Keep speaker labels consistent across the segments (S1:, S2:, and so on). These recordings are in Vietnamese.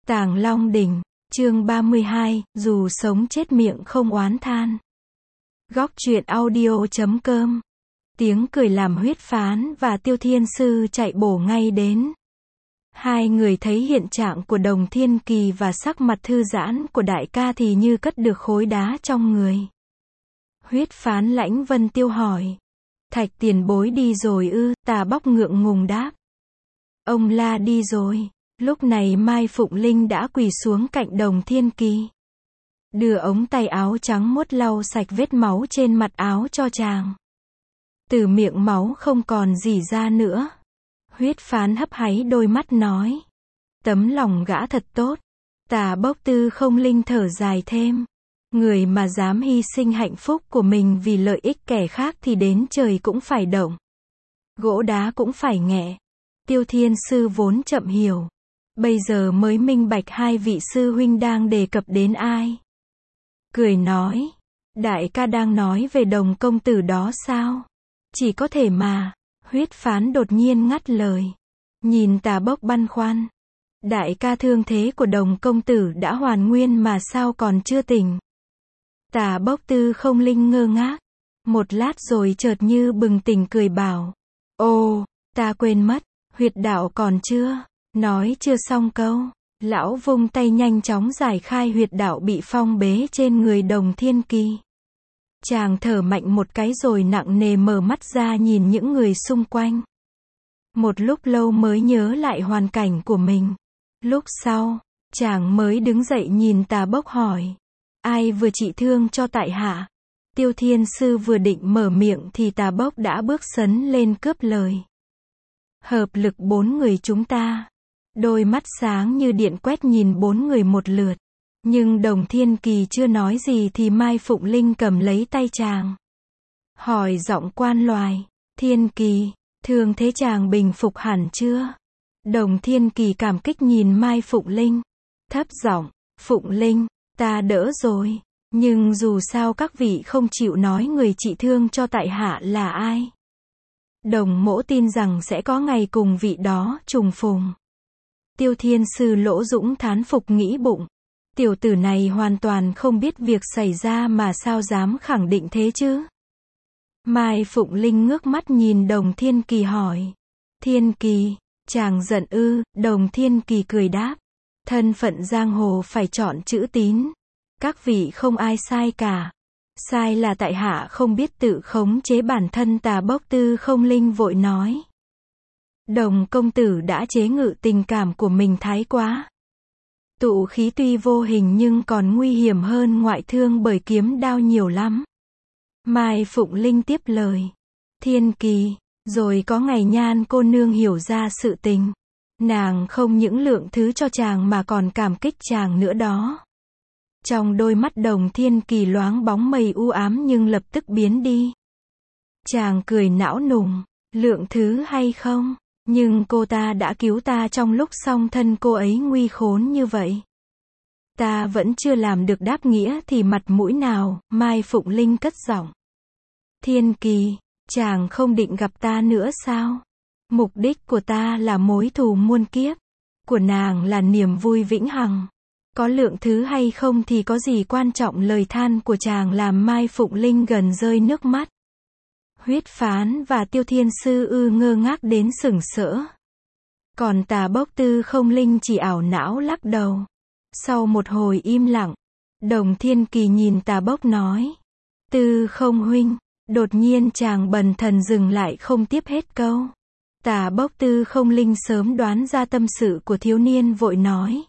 S1: Tàng Long Đỉnh, chương 32, dù sống chết miệng không oán than. Góc truyện audio.com. Tiếng cười làm Huyết Phán và Tiêu Thiên Sư chạy bổ ngay đến. Hai người thấy hiện trạng của Đồng Thiên Kỳ và sắc mặt thư giãn của đại ca thì như cất được khối đá trong người. Huyết Phán Lãnh Vân Tiêu hỏi. Thạch tiền bối đi rồi ư? Tà Bóc ngượng ngùng đáp. Ông La đi rồi. Lúc này Mai Phụng Linh đã quỳ xuống cạnh Đồng Thiên Kỳ. Đưa ống tay áo trắng muốt lau sạch vết máu trên mặt áo cho chàng. Từ miệng máu không còn gì ra nữa. Huyết Phán hấp háy đôi mắt nói. Tấm lòng gã thật tốt. Tà Bốc Tư Không Linh thở dài thêm. Người mà dám hy sinh hạnh phúc của mình vì lợi ích kẻ khác thì đến trời cũng phải động. Gỗ đá cũng phải nghẹ. Tiêu Thiên Sư vốn chậm hiểu. Bây giờ mới minh bạch hai vị sư huynh đang đề cập đến ai. Cười nói. Đại ca đang nói về Đồng công tử đó sao? Chỉ có thể mà. Huyết Phán đột nhiên ngắt lời. Nhìn Tà Bốc băn khoăn. Đại ca thương thế của Đồng công tử đã hoàn nguyên mà sao còn chưa tỉnh? Tà Bốc Tư Không Linh ngơ ngác. Một lát rồi chợt như bừng tỉnh cười bảo. Ồ, ta quên mất. Huyệt đạo còn chưa? Nói chưa xong câu. Lão vung tay nhanh chóng giải khai huyệt đạo bị phong bế trên người Đồng Thiên Kỳ. Chàng thở mạnh một cái rồi nặng nề mở mắt ra nhìn những người xung quanh. Một lúc lâu mới nhớ lại hoàn cảnh của mình. Lúc sau, chàng mới đứng dậy nhìn Tà Bốc hỏi. Ai vừa trị thương cho tại hạ? Tiêu Thiên Sư vừa định mở miệng thì Tà Bốc đã bước sấn lên cướp lời. Hợp lực 4 người chúng ta. Đôi mắt sáng như điện quét nhìn 4 người một lượt. Nhưng Đồng Thiên Kỳ chưa nói gì thì Mai Phụng Linh cầm lấy tay chàng. Hỏi giọng quan loài. Thiên Kỳ, thương thế chàng bình phục hẳn chưa? Đồng Thiên Kỳ cảm kích nhìn Mai Phụng Linh. Thấp giọng, Phụng Linh, ta đỡ rồi. Nhưng dù sao các vị không chịu nói người trị thương cho tại hạ là ai. Đồng mỗ tin rằng sẽ có ngày cùng vị đó trùng phùng. Tiêu Thiên Sư Lỗ Dũng thán phục nghĩ bụng. Tiểu tử này hoàn toàn không biết việc xảy ra mà sao dám khẳng định thế chứ. Mai Phụng Linh ngước mắt nhìn Đồng Thiên Kỳ hỏi. Thiên Kỳ, chàng giận ư? Đồng Thiên Kỳ cười đáp. Thân phận giang hồ phải chọn chữ tín. Các vị không ai sai cả. Sai là tại hạ không biết tự khống chế bản thân. Tà Bốc Tư Không Linh vội nói. Đồng công tử đã chế ngự tình cảm của mình thái quá. Tụ khí tuy vô hình nhưng còn nguy hiểm hơn ngoại thương bởi kiếm đao nhiều lắm. Mai Phụng Linh tiếp lời. Thiên Kỳ, rồi có ngày Nhan cô nương hiểu ra sự tình. Nàng không những lượng thứ cho chàng mà còn cảm kích chàng nữa đó. Trong đôi mắt Đồng Thiên Kỳ loáng bóng mây u ám nhưng lập tức biến đi. Chàng cười não nùng. Lượng thứ hay không? Nhưng cô ta đã cứu ta trong lúc song thân cô ấy nguy khốn như vậy. Ta vẫn chưa làm được đáp nghĩa thì mặt mũi nào? Mai Phụng Linh cất giọng. Thiên Kỳ, chàng không định gặp ta nữa sao? Mục đích của ta là mối thù muôn kiếp. Của nàng là niềm vui vĩnh hằng. Có lượng thứ hay không thì có gì quan trọng? Lời than của chàng làm Mai Phụng Linh gần rơi nước mắt. Huyết Phán và Tiêu Thiên Sư ngơ ngác đến sửng sỡ. Còn Tà Bốc Tư Không Linh chỉ ảo não lắc đầu. Sau một hồi im lặng, Đồng Thiên Kỳ nhìn Tà Bốc nói. Tư Không huynh. Đột nhiên chàng bần thần dừng lại không tiếp hết câu. Tà Bốc Tư Không Linh sớm đoán ra tâm sự của thiếu niên vội nói.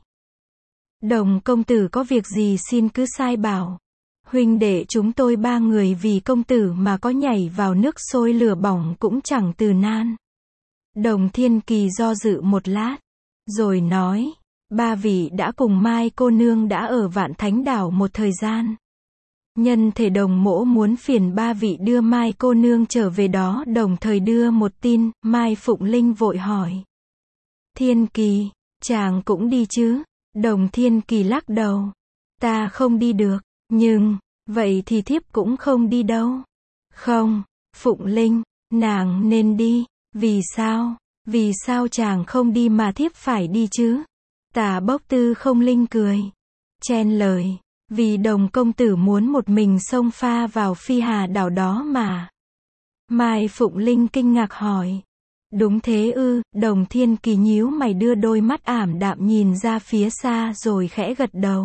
S1: Đồng công tử có việc gì xin cứ sai bảo. Huynh đệ chúng tôi 3 người vì công tử mà có nhảy vào nước sôi lửa bỏng cũng chẳng từ nan. Đồng Thiên Kỳ do dự một lát, rồi nói, 3 vị đã cùng Mai cô nương đã ở Vạn Thánh Đảo một thời gian. Nhân thể đồng mỗ muốn phiền 3 vị đưa Mai cô nương trở về đó đồng thời đưa một tin. Mai Phụng Linh vội hỏi. Thiên Kỳ, chàng cũng đi chứ? Đồng Thiên Kỳ lắc đầu. Ta không đi được. Nhưng, vậy thì thiếp cũng không đi đâu. Không, Phụng Linh, nàng nên đi. Vì sao? Vì sao chàng không đi mà thiếp phải đi chứ? Tả Bốc Tư Không Linh cười, chen lời, vì Đồng công tử muốn một mình xông pha vào Phi Hà đảo đó mà. Mai Phụng Linh kinh ngạc hỏi, đúng thế ư? Đồng Thiên Kỳ nhíu mày đưa đôi mắt ảm đạm nhìn ra phía xa rồi khẽ gật đầu.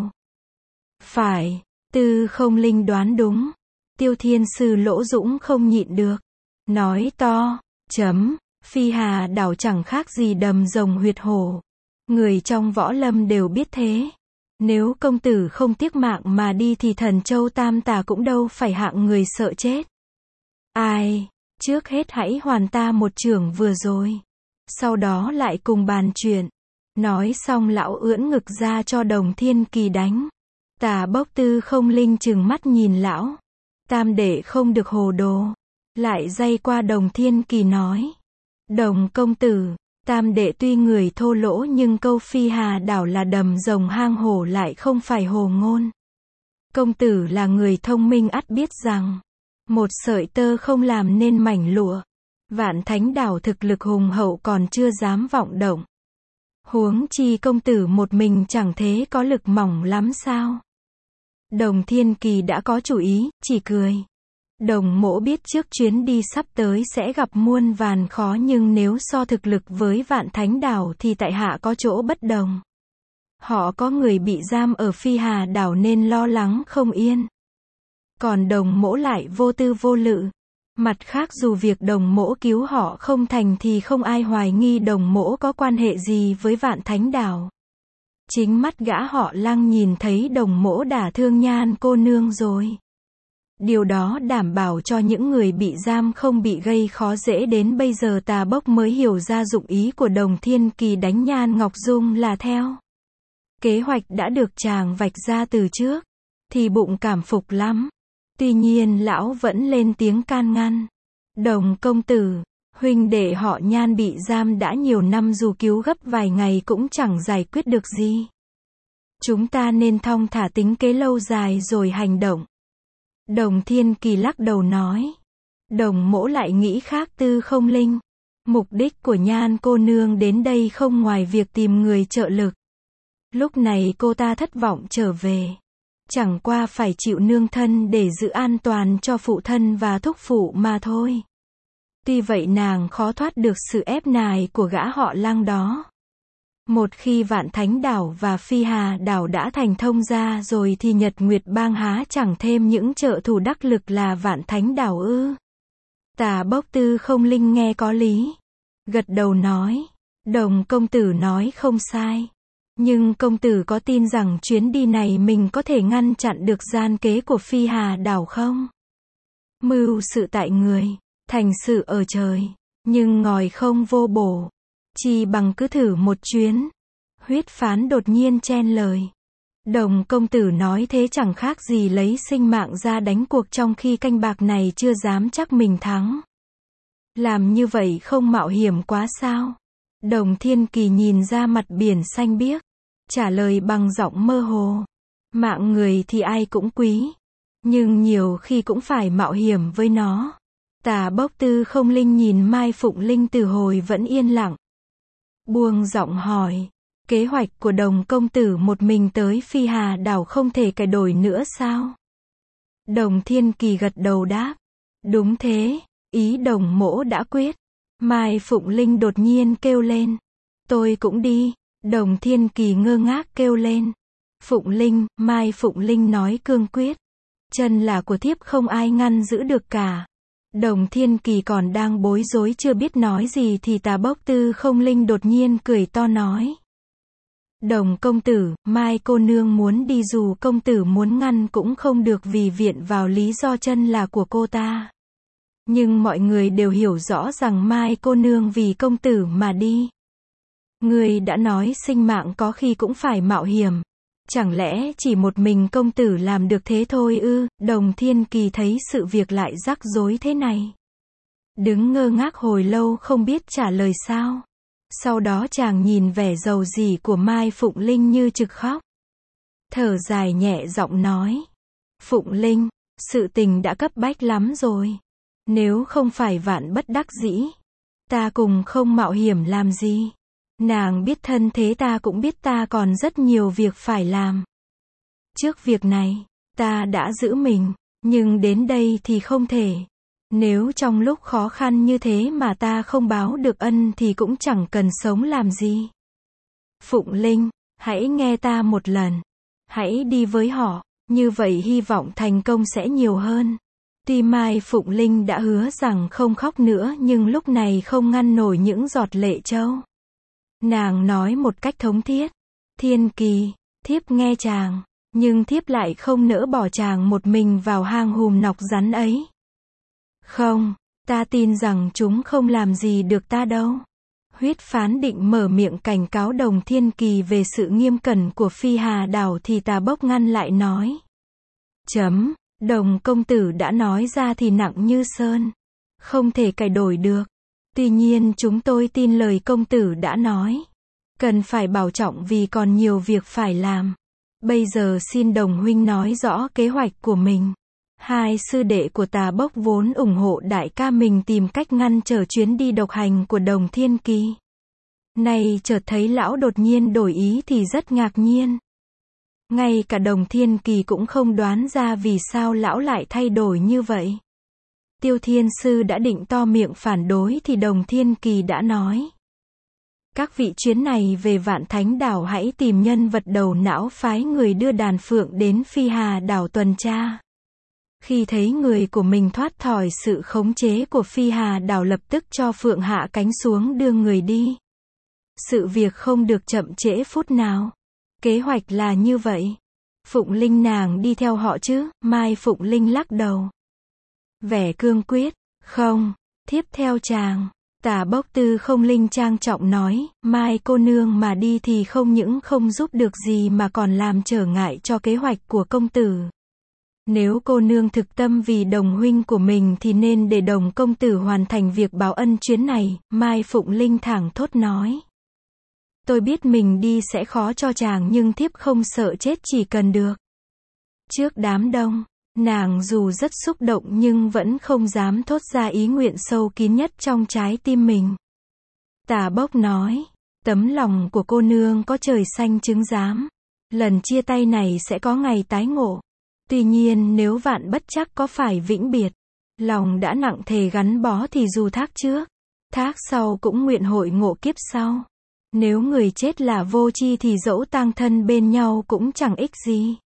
S1: Phải, Tư Không Linh đoán đúng. Tiêu Thiên Sư Lỗ Dũng không nhịn được, nói to, Phi Hà đảo chẳng khác gì đầm rồng huyệt hổ. Người trong võ lâm đều biết thế. Nếu công tử không tiếc mạng mà đi thì Thần Châu Tam Tà cũng đâu phải hạng người sợ chết. Ai, trước hết hãy hoàn ta một chưởng vừa rồi. Sau đó lại cùng bàn chuyện. Nói xong lão ưỡn ngực ra cho Đồng Thiên Kỳ đánh. Tả Bốc Tư Không Linh trừng mắt nhìn lão. Tam đệ không được hồ đồ. Lại day qua Đồng Thiên Kỳ nói. Đồng công tử, tam đệ tuy người thô lỗ nhưng câu Phi Hà đảo là đầm rồng hang hổ lại không phải hồ ngôn. Công tử là người thông minh ắt biết rằng, một sợi tơ không làm nên mảnh lụa. Vạn Thánh đảo thực lực hùng hậu còn chưa dám vọng động. Huống chi công tử một mình chẳng thế có lực mỏng lắm sao? Đồng Thiên Kỳ đã có chủ ý, chỉ cười. Đồng mỗ biết trước chuyến đi sắp tới sẽ gặp muôn vàn khó nhưng nếu so thực lực với Vạn Thánh đảo thì tại hạ có chỗ bất đồng. Họ có người bị giam ở Phi Hà đảo nên lo lắng không yên. Còn đồng mỗ lại vô tư vô lự. Mặt khác dù việc đồng mỗ cứu họ không thành thì không ai hoài nghi đồng mỗ có quan hệ gì với Vạn Thánh đảo. Chính mắt gã họ Lăng nhìn thấy đồng mỗ đả thương Nhan cô nương rồi. Điều đó đảm bảo cho những người bị giam không bị gây khó dễ. Đến bây giờ Tà Bốc mới hiểu ra dụng ý của Đồng Thiên Kỳ đánh Nhan Ngọc Dung là theo kế hoạch đã được chàng vạch ra từ trước, thì bụng cảm phục lắm. Tuy nhiên lão vẫn lên tiếng can ngăn. Đồng công tử, huynh đệ họ Nhan bị giam đã nhiều năm dù cứu gấp vài ngày cũng chẳng giải quyết được gì. Chúng ta nên thong thả tính kế lâu dài rồi hành động. Đồng Thiên Kỳ lắc đầu nói. Đồng mỗ lại nghĩ khác. Tư Không Linh. Mục đích của Nhan cô nương đến đây không ngoài việc tìm người trợ lực. Lúc này cô ta thất vọng trở về. Chẳng qua phải chịu nương thân để giữ an toàn cho phụ thân và thúc phụ mà thôi. Tuy vậy nàng khó thoát được sự ép nài của gã họ Lăng đó. Một khi Vạn Thánh đảo và Phi Hà đảo đã thành thông ra rồi thì Nhật Nguyệt bang há chẳng thêm những trợ thủ đắc lực là Vạn Thánh đảo ư? Tả Bốc Tư Không Linh nghe có lý. Gật đầu nói. Đồng công tử nói không sai. Nhưng công tử có tin rằng chuyến đi này mình có thể ngăn chặn được gian kế của Phi Hà đảo không? Mưu sự tại người, thành sự ở trời. Nhưng ngòi không vô bổ. Chỉ bằng cứ thử một chuyến. Huyết Phán đột nhiên chen lời. Đồng công tử nói thế chẳng khác gì lấy sinh mạng ra đánh cuộc trong khi canh bạc này chưa dám chắc mình thắng. Làm như vậy không mạo hiểm quá sao? Đồng Thiên Kỳ nhìn ra mặt biển xanh biếc. Trả lời bằng giọng mơ hồ. Mạng người thì ai cũng quý. Nhưng nhiều khi cũng phải mạo hiểm với nó. Tả Bốc Tư Không Linh nhìn Mai Phụng Linh từ hồi vẫn yên lặng. Buông giọng hỏi. Kế hoạch của Đồng công tử một mình tới Phi Hà đảo không thể cải đổi nữa sao? Đồng Thiên Kỳ gật đầu đáp. Đúng thế, ý đồng mỗ đã quyết. Mai Phụng Linh đột nhiên kêu lên. Tôi cũng đi. Đồng Thiên Kỳ ngơ ngác kêu lên. Phụng Linh, Mai Phụng Linh nói cương quyết. Chân là của thiếp không ai ngăn giữ được cả. Đồng Thiên Kỳ còn đang bối rối chưa biết nói gì thì Tà Bốc Tư Không Linh đột nhiên cười to nói. Đồng công tử, Mai cô nương muốn đi dù công tử muốn ngăn cũng không được vì viện vào lý do chân là của cô ta. Nhưng mọi người đều hiểu rõ rằng Mai cô nương vì công tử mà đi. Người đã nói sinh mạng có khi cũng phải mạo hiểm. Chẳng lẽ chỉ một mình công tử làm được thế thôi ư? Đồng Thiên Kỳ thấy sự việc lại rắc rối thế này. Đứng ngơ ngác hồi lâu không biết trả lời sao. Sau đó chàng nhìn vẻ giàu dĩ của Mai Phụng Linh như trực khóc. Thở dài nhẹ giọng nói. Phụng Linh, sự tình đã cấp bách lắm rồi. Nếu không phải vạn bất đắc dĩ, ta cùng không mạo hiểm làm gì. Nàng biết thân thế ta cũng biết ta còn rất nhiều việc phải làm. Trước việc này, ta đã giữ mình, nhưng đến đây thì không thể. Nếu trong lúc khó khăn như thế mà ta không báo được ân thì cũng chẳng cần sống làm gì. Phụng Linh, hãy nghe ta một lần. Hãy đi với họ, như vậy hy vọng thành công sẽ nhiều hơn. Tuy Mai Phụng Linh đã hứa rằng không khóc nữa nhưng lúc này không ngăn nổi những giọt lệ trâu. Nàng nói một cách thống thiết. Thiên Kỳ, thiếp nghe chàng, nhưng thiếp lại không nỡ bỏ chàng một mình vào hang hùm nọc rắn ấy. Không, ta tin rằng chúng không làm gì được ta đâu. Huyết Phán định mở miệng cảnh cáo Đồng Thiên Kỳ về sự nghiêm cẩn của Phi Hà Đảo thì Tà Bốc ngăn lại nói. Đồng công tử đã nói ra thì nặng như sơn. Không thể cải đổi được. Tuy nhiên chúng tôi tin lời công tử đã nói. Cần phải bảo trọng vì còn nhiều việc phải làm. Bây giờ xin Đồng huynh nói rõ kế hoạch của mình. Hai sư đệ của Tà Bốc vốn ủng hộ đại ca mình tìm cách ngăn trở chuyến đi độc hành của Đồng Thiên Kỳ. Nay chợt thấy lão đột nhiên đổi ý thì rất ngạc nhiên. Ngay cả Đồng Thiên Kỳ cũng không đoán ra vì sao lão lại thay đổi như vậy. Tiêu Thiên Sư đã định to miệng phản đối thì Đồng Thiên Kỳ đã nói. Các vị chuyến này về Vạn Thánh Đảo hãy tìm nhân vật đầu não phái người đưa đàn phượng đến Phi Hà Đảo tuần tra. Khi thấy người của mình thoát khỏi sự khống chế của Phi Hà Đảo lập tức cho phượng hạ cánh xuống đưa người đi. Sự việc không được chậm trễ phút nào. Kế hoạch là như vậy. Phụng Linh nàng đi theo họ chứ? Mai Phụng Linh lắc đầu. Vẻ cương quyết. Không, thiếp theo chàng. Tà Bốc Tư Không Linh trang trọng nói, Mai cô nương mà đi thì không những không giúp được gì mà còn làm trở ngại cho kế hoạch của công tử. Nếu cô nương thực tâm vì Đồng huynh của mình thì nên để Đồng công tử hoàn thành việc báo ân chuyến này, Mai Phụng Linh thẳng thốt nói. Tôi biết mình đi sẽ khó cho chàng nhưng thiếp không sợ chết chỉ cần được. Trước đám đông, nàng dù rất xúc động nhưng vẫn không dám thốt ra ý nguyện sâu kín nhất trong trái tim mình. Tà Bốc nói, tấm lòng của cô nương có trời xanh chứng giám. Lần chia tay này sẽ có ngày tái ngộ. Tuy nhiên nếu vạn bất chắc có phải vĩnh biệt, lòng đã nặng thề gắn bó thì dù thác trước, thác sau cũng nguyện hội ngộ kiếp sau. Nếu người chết là vô tri thì dẫu tang thân bên nhau cũng chẳng ích gì.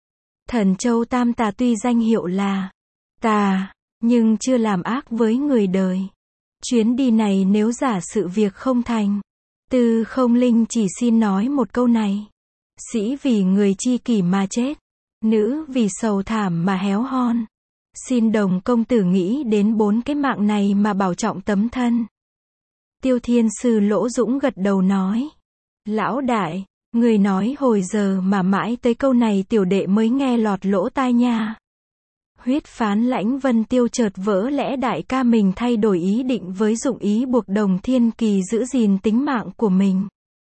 S1: Thần Châu Tam Tà tuy danh hiệu là tà, nhưng chưa làm ác với người đời. Chuyến đi này nếu giả sự việc không thành, Tư Không Linh chỉ xin nói một câu này. Sĩ vì người chi kỷ mà chết, nữ vì sầu thảm mà héo hon. Xin Đồng công tử nghĩ đến 4 cái mạng này mà bảo trọng tấm thân. Tiêu Thiên Sư Lỗ Dũng gật đầu nói. Lão đại, người nói hồi giờ mà mãi tới câu này tiểu đệ mới nghe lọt lỗ tai nha. Huyết Phán Lãnh Vân Tiêu chợt vỡ lẽ đại ca mình thay đổi ý định với dụng ý buộc Đồng Thiên Kỳ giữ gìn tính mạng của mình.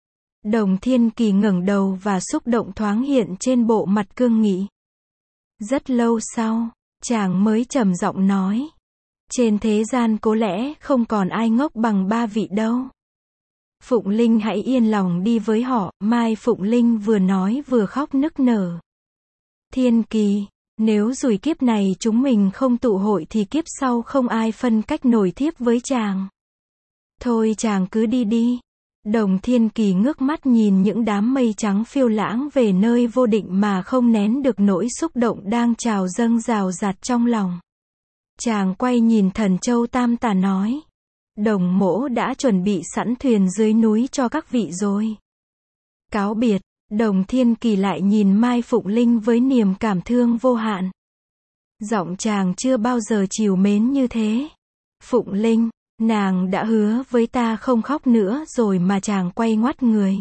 S1: Đồng Thiên Kỳ ngẩng đầu và xúc động thoáng hiện trên bộ mặt cương nghị. Rất lâu sau, chàng mới trầm giọng nói. Trên thế gian có lẽ không còn ai ngốc bằng 3 vị đâu. Phụng Linh hãy yên lòng đi với họ, Mai Phụng Linh vừa nói vừa khóc nức nở. Thiên Kỳ, nếu rủi kiếp này chúng mình không tụ hội thì kiếp sau không ai phân cách nổi thiếp với chàng. Thôi chàng cứ đi đi. Đồng Thiên Kỳ ngước mắt nhìn những đám mây trắng phiêu lãng về nơi vô định mà không nén được nỗi xúc động đang trào dâng rào rạt trong lòng. Chàng quay nhìn Thần Châu Tam Tà nói. Đồng mỗ đã chuẩn bị sẵn thuyền dưới núi cho các vị rồi. Cáo biệt, Đồng Thiên Kỳ lại nhìn Mai Phụng Linh với niềm cảm thương vô hạn. Giọng chàng chưa bao giờ trìu mến như thế. Phụng Linh, nàng đã hứa với ta không khóc nữa rồi mà chàng quay ngoắt người.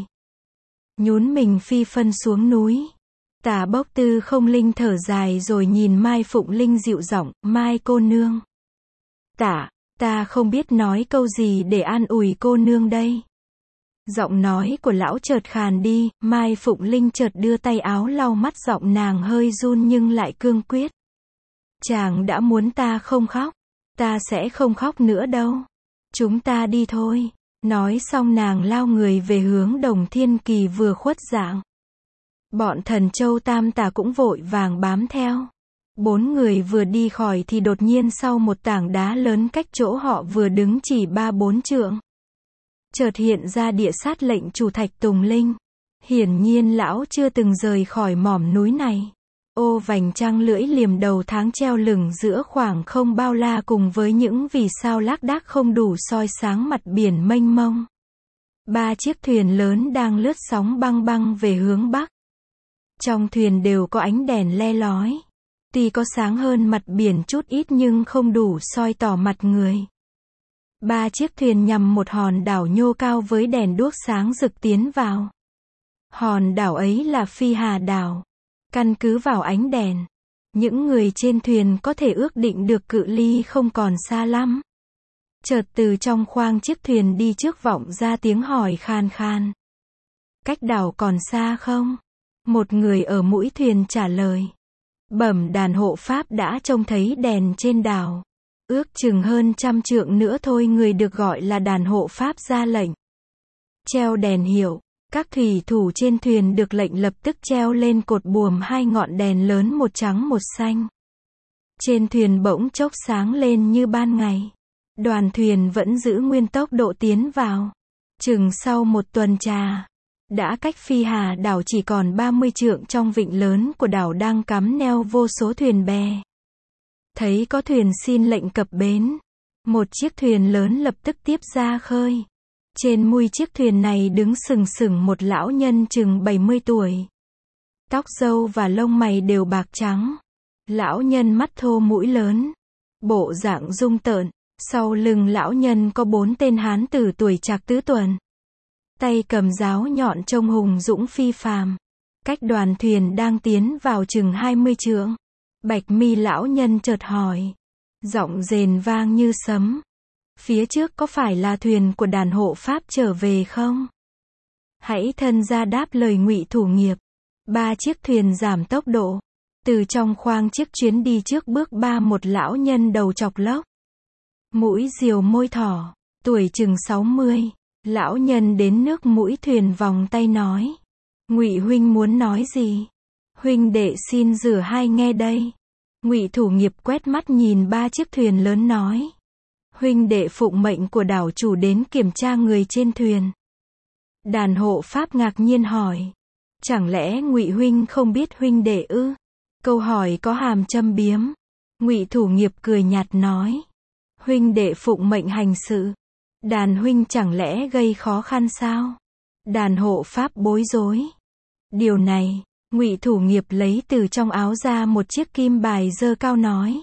S1: Nhún mình phi phân xuống núi. Tà Bốc Tư Không Linh thở dài rồi nhìn Mai Phụng Linh dịu giọng, Mai cô nương. Ta không biết nói câu gì để an ủi cô nương đây. Giọng nói của lão chợt khàn đi, Mai Phụng Linh chợt đưa tay áo lau mắt, giọng nàng hơi run nhưng lại cương quyết. Chàng đã muốn ta không khóc, ta sẽ không khóc nữa đâu. Chúng ta đi thôi. Nói xong nàng lao người về hướng Đồng Thiên Kỳ vừa khuất dạng. Bọn Thần Châu Tam Tả cũng vội vàng bám theo. 4 người vừa đi khỏi thì đột nhiên sau một tảng đá lớn cách chỗ họ vừa đứng chỉ 3-4 trượng. Chợt hiện ra địa sát lệnh chủ Thạch Tùng Linh. Hiển nhiên lão chưa từng rời khỏi mỏm núi này. Ô vành trăng lưỡi liềm đầu tháng treo lửng giữa khoảng không bao la cùng với những vì sao lác đác không đủ soi sáng mặt biển mênh mông. 3 chiếc thuyền lớn đang lướt sóng băng băng về hướng bắc. Trong thuyền đều có ánh đèn le lói. Tuy có sáng hơn mặt biển chút ít nhưng không đủ soi tỏ mặt người. 3 chiếc thuyền nhằm một hòn đảo nhô cao với đèn đuốc sáng rực tiến vào. Hòn đảo ấy là Phi Hà đảo. Căn cứ vào ánh đèn, những người trên thuyền có thể ước định được cự ly không còn xa lắm. Chợt từ trong khoang chiếc thuyền đi trước vọng ra tiếng hỏi khan khan. Cách đảo còn xa không? Một người ở mũi thuyền trả lời. Bẩm đàn hộ pháp đã trông thấy đèn trên đảo. Ước chừng hơn 100 trượng nữa thôi. Người được gọi là đàn hộ pháp ra lệnh. Treo đèn hiệu. Các thủy thủ trên thuyền được lệnh lập tức treo lên cột buồm 2 ngọn đèn lớn, một trắng một xanh. Trên thuyền bỗng chốc sáng lên như ban ngày. Đoàn thuyền vẫn giữ nguyên tốc độ tiến vào. Chừng sau một tuần trà, đã cách Phi Hà đảo chỉ còn 30 trượng. Trong vịnh lớn của đảo đang cắm neo vô số thuyền bè. Thấy có thuyền xin lệnh cập bến, một chiếc thuyền lớn lập tức tiếp ra khơi. Trên mui chiếc thuyền này đứng sừng sững một lão nhân chừng 70 tuổi. Tóc râu và lông mày đều bạc trắng. Lão nhân mắt thô mũi lớn. Bộ dạng dung tợn. Sau lưng lão nhân có 4 tên hán tử tuổi trạc tứ tuần. Tay cầm giáo nhọn trông hùng dũng phi phàm. Cách đoàn thuyền đang tiến vào chừng 20 trượng. Bạch mi lão nhân chợt hỏi. Giọng rền vang như sấm. Phía trước có phải là thuyền của đàn hộ pháp trở về không? Hãy thân ra đáp lời Ngụy Thủ Nghiệp. 3 chiếc thuyền giảm tốc độ. Từ trong khoang chiếc chuyến đi trước bước ba một lão nhân đầu chọc lốc. Mũi diều môi thỏ, tuổi chừng 60. Lão nhân đến nước mũi thuyền vòng tay nói. Ngụy huynh muốn nói gì? Huynh đệ xin rửa hai nghe đây. Ngụy Thủ Nghiệp quét mắt nhìn 3 chiếc thuyền lớn nói. Huynh đệ phụng mệnh của đảo chủ đến kiểm tra người trên thuyền. Đàn hộ pháp ngạc nhiên hỏi. Chẳng lẽ Ngụy huynh không biết huynh đệ ư? Câu hỏi có hàm châm biếm. Ngụy Thủ Nghiệp cười nhạt nói. Huynh đệ phụng mệnh hành sự. Đàn huynh chẳng lẽ gây khó khăn sao? Đàn hộ pháp bối rối. Điều này, Ngụy Thủ Nghiệp lấy từ trong áo ra một chiếc kim bài giơ cao nói.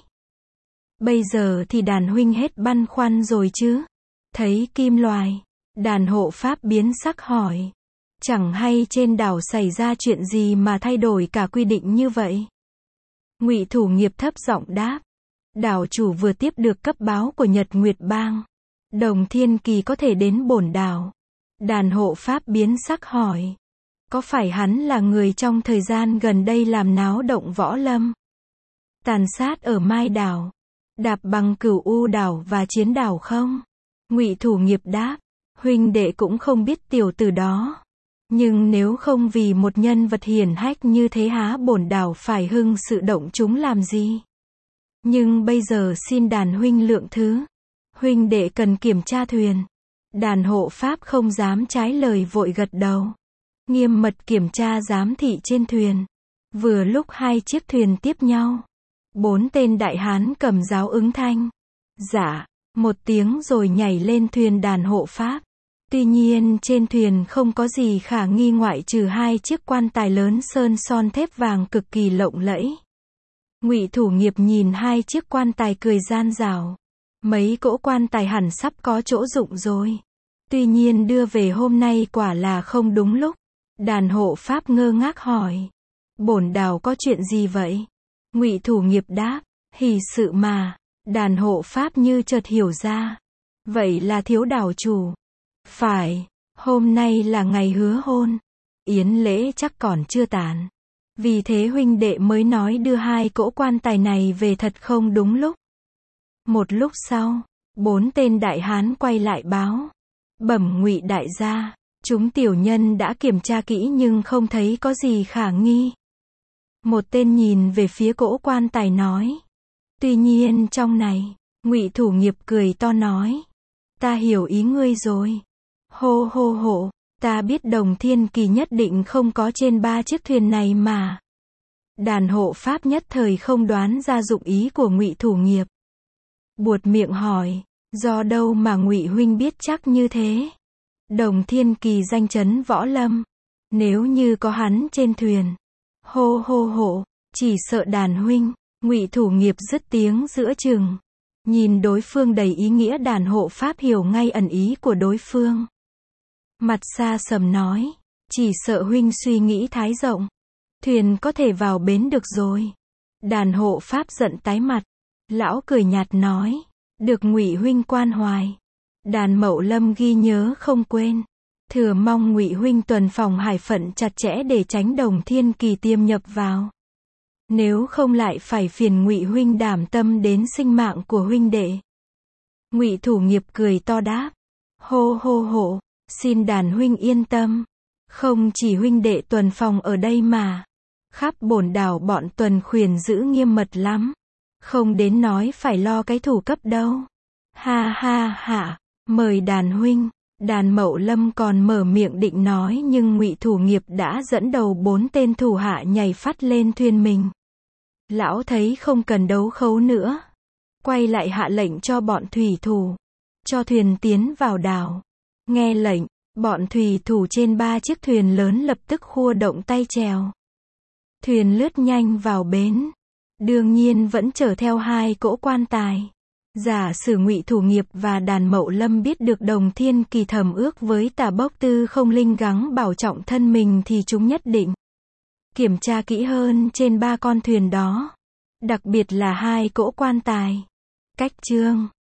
S1: Bây giờ thì đàn huynh hết băn khoăn rồi chứ? Thấy kim loài, đàn hộ pháp biến sắc hỏi. Chẳng hay trên đảo xảy ra chuyện gì mà thay đổi cả quy định như vậy? Ngụy Thủ Nghiệp thấp giọng đáp. Đảo chủ vừa tiếp được cấp báo của Nhật Nguyệt Bang. Đồng Thiên Kỳ có thể đến bổn đảo. Đàn hộ pháp biến sắc hỏi. Có phải hắn là người trong thời gian gần đây làm náo động võ lâm? Tàn sát ở Mai đảo, đạp bằng Cửu U đảo và Chiến đảo không? Ngụy Thủ Nghiệp đáp. Huynh đệ cũng không biết tiểu tử đó. Nhưng nếu không vì một nhân vật hiển hách như thế há bổn đảo phải hưng sự động chúng làm gì? Nhưng bây giờ xin đàn huynh lượng thứ. Huynh đệ cần kiểm tra thuyền. Đàn hộ pháp không dám trái lời vội gật đầu. Nghiêm mật kiểm tra giám thị trên thuyền. Vừa lúc 2 chiếc thuyền tiếp nhau. 4 tên đại hán cầm giáo ứng thanh. Dạ, một tiếng rồi nhảy lên thuyền đàn hộ pháp. Tuy nhiên trên thuyền không có gì khả nghi ngoại trừ 2 chiếc quan tài lớn sơn son thép vàng cực kỳ lộng lẫy. Ngụy Thủ Nghiệp nhìn 2 chiếc quan tài cười gian rảo. Mấy cỗ quan tài hẳn sắp có chỗ dụng rồi. Tuy nhiên đưa về hôm nay quả là không đúng lúc. Đàn hộ pháp ngơ ngác hỏi. Bổn đảo có chuyện gì vậy? Ngụy Thủ Nghiệp đáp. Hỷ sự mà. Đàn hộ pháp như chợt hiểu ra. Vậy là thiếu đảo chủ. Phải, hôm nay là ngày hứa hôn. Yến lễ chắc còn chưa tàn. Vì thế huynh đệ mới nói đưa 2 cỗ quan tài này về thật không đúng lúc. Một lúc sau, 4 tên đại hán quay lại báo. Bẩm Ngụy đại gia, chúng tiểu nhân đã kiểm tra kỹ nhưng không thấy có gì khả nghi. Một tên nhìn về phía cỗ quan tài nói. Tuy nhiên trong này, Ngụy Thủ Nghiệp cười to nói. Ta hiểu ý ngươi rồi. Hô hô hô, ta biết Đồng Thiên Kỳ nhất định không có trên 3 chiếc thuyền này mà. Đàn hộ pháp nhất thời không đoán ra dụng ý của Ngụy Thủ Nghiệp. Buột miệng hỏi, do đâu mà Ngụy huynh biết chắc như thế? Đồng Thiên Kỳ danh chấn võ lâm, nếu như có hắn trên thuyền, hô hô hô, chỉ sợ đàn huynh. Ngụy Thủ Nghiệp dứt tiếng giữa chừng, nhìn đối phương đầy ý nghĩa. Đàn hộ pháp hiểu ngay ẩn ý của đối phương, mặt xa sầm nói, chỉ sợ huynh suy nghĩ thái rộng, thuyền có thể vào bến được rồi. Đàn hộ pháp giận tái mặt, lão cười nhạt nói, được Ngụy huynh quan hoài, đàn Mậu Lâm ghi nhớ không quên, thừa mong Ngụy huynh tuần phòng hải phận chặt chẽ để tránh Đồng Thiên Kỳ tiêm nhập vào. Nếu không lại phải phiền Ngụy huynh đảm tâm đến sinh mạng của huynh đệ. Ngụy Thủ Nghiệp cười to đáp, hô hô hô, xin đàn huynh yên tâm, không chỉ huynh đệ tuần phòng ở đây mà khắp bổn đảo bọn tuần khuyển giữ nghiêm mật lắm, không đến nói phải lo cái thủ cấp đâu. Ha ha ha, mời đàn huynh. Đàn Mậu Lâm còn mở miệng định nói nhưng Ngụy Thủ Nghiệp đã dẫn đầu 4 tên thủ hạ nhảy phát lên thuyền mình. Lão thấy không cần đấu khấu nữa, quay lại hạ lệnh cho bọn thủy thủ, cho thuyền tiến vào đảo. Nghe lệnh, bọn thủy thủ trên 3 chiếc thuyền lớn lập tức khua động tay chèo. Thuyền lướt nhanh vào bến, đương nhiên vẫn chở theo 2 cỗ quan tài. Giả sử Ngụy Thủ Nghiệp và đàn Mậu Lâm biết được Đồng Thiên Kỳ thầm ước với Tả Bốc Tư không linh gắng bảo trọng thân mình thì chúng nhất định kiểm tra kỹ hơn trên 3 con thuyền đó, đặc biệt là 2 cỗ quan tài. Cách chương